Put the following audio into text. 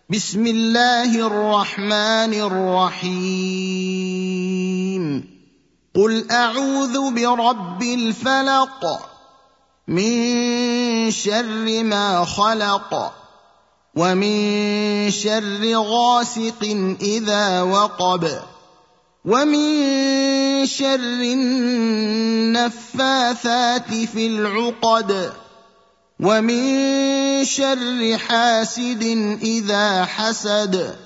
بسم الله الرحمن الرحيم قل أعوذ برب الفلق من شر ما خلق ومن شر غاسق إذا وقب ومن شر النفاثات في العقد ومن شر حاسد إذا حسد